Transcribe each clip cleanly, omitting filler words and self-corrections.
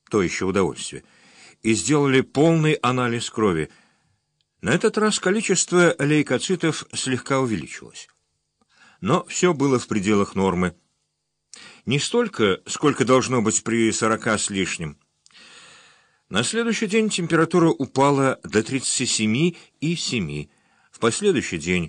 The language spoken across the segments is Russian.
то еще удовольствие, и сделали полный анализ крови. На этот раз количество лейкоцитов слегка увеличилось. Но все было в пределах нормы. Не столько, сколько должно быть при 40 с лишним. На следующий день температура упала до 37,7, в последующий день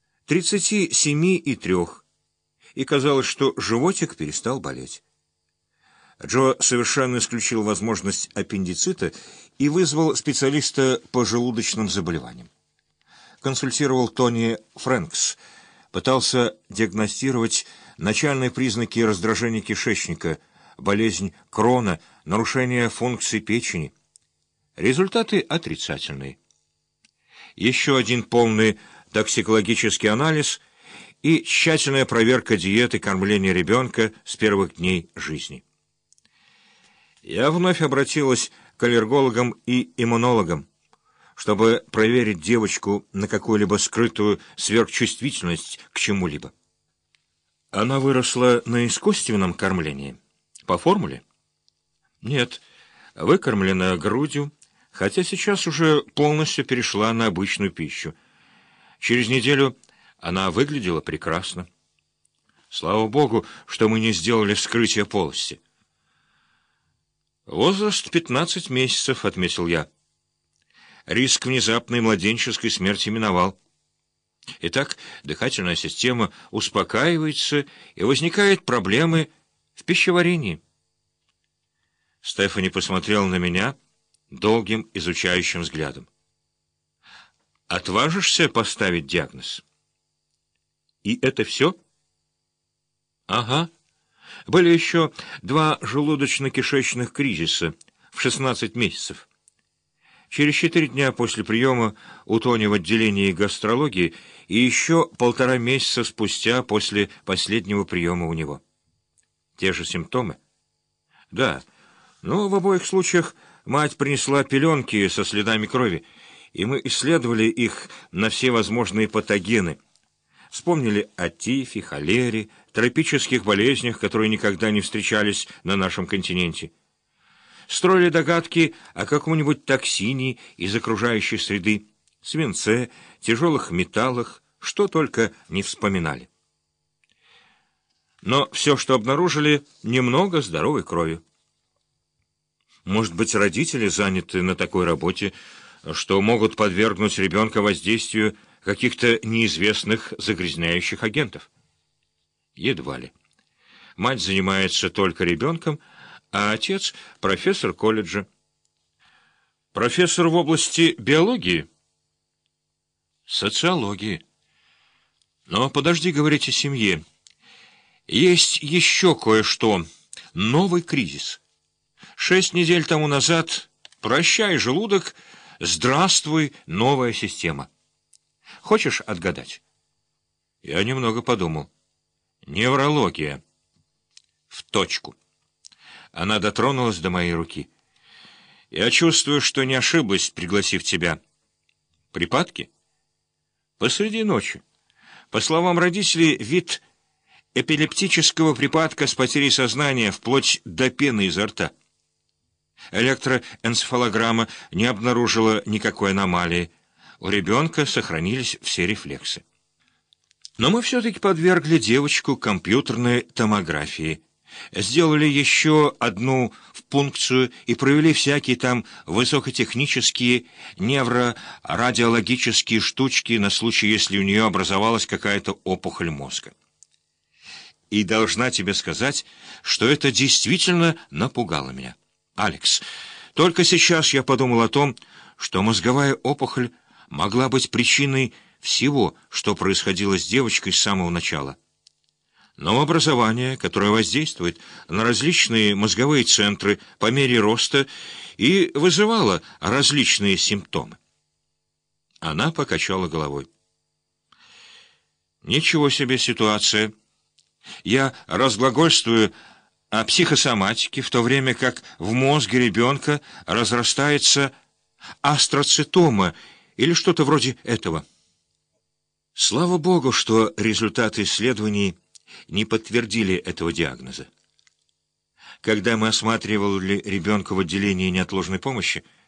37,3, и казалось, что животик перестал болеть. Джо совершенно исключил возможность аппендицита и вызвал специалиста по желудочным заболеваниям. Консультировал Тони Фрэнкс, пытался диагностировать начальные признаки раздражения кишечника, болезнь Крона, нарушение функций печени. Результаты отрицательные. Еще один полный токсикологический анализ и тщательная проверка диеты кормления ребенка с первых дней жизни. Я вновь обратилась к аллергологам и иммунологам, чтобы проверить девочку на какую-либо скрытую сверхчувствительность к чему-либо. Она выросла на искусственном кормлении? По формуле? Нет, выкормлена грудью, хотя сейчас уже полностью перешла на обычную пищу. Через неделю она выглядела прекрасно. Слава Богу, что мы не сделали вскрытие полости. Возраст 15 месяцев, отметил я. Риск внезапной младенческой смерти миновал. Итак, дыхательная система успокаивается, и возникают проблемы в пищеварении. Стефани посмотрел на меня долгим изучающим взглядом. «Отважишься поставить диагноз?» «И это все?» «Ага. Были еще 2 желудочно-кишечных кризиса в 16 месяцев. Через 4 дня после приема у Тони в отделении гастрологии и еще 1,5 месяца спустя после последнего приема у него. Те же симптомы? Да, но в обоих случаях мать принесла пеленки со следами крови, и мы исследовали их на все возможные патогены. Вспомнили о тифе, холере, тропических болезнях, которые никогда не встречались на нашем континенте. Строили догадки о каком-нибудь токсине из окружающей среды, свинце, тяжелых металлах, что только не вспоминали. Но все, что обнаружили, немного здоровой крови. Может быть, родители заняты на такой работе, что могут подвергнуть ребенка воздействию каких-то неизвестных загрязняющих агентов? Едва ли. Мать занимается только ребенком, а отец — профессор колледжа. Профессор в области биологии? Социологии. Но подожди говорить о семье. Есть еще кое-что. Новый кризис. 6 недель тому назад «Прощай, желудок, здравствуй, новая система». Хочешь отгадать? Я немного подумал. Неврология. В точку. Она дотронулась до моей руки. Я чувствую, что не ошиблась, пригласив тебя. Припадки? Посреди ночи. По словам родителей, вид эпилептического припадка с потерей сознания вплоть до пены изо рта. Электроэнцефалограмма не обнаружила никакой аномалии. У ребенка сохранились все рефлексы. Но мы все-таки подвергли девочку компьютерной томографии. Сделали еще одну пункцию и провели всякие там высокотехнические неврорадиологические штучки на случай, если у нее образовалась какая-то опухоль мозга. И должна тебе сказать, что это действительно напугало меня. Алекс, только сейчас я подумал о том, что мозговая опухоль могла быть причиной всего, что происходило с девочкой с самого начала. Новообразование, которое воздействует на различные мозговые центры по мере роста и вызывало различные симптомы. Она покачала головой. Ничего себе ситуация. Я разглагольствую о психосоматике, в то время как в мозге ребенка разрастается астроцитома или что-то вроде этого. Слава Богу, что результаты исследований не подтвердили этого диагноза. Когда мы осматривали ребенка в отделении неотложной помощи,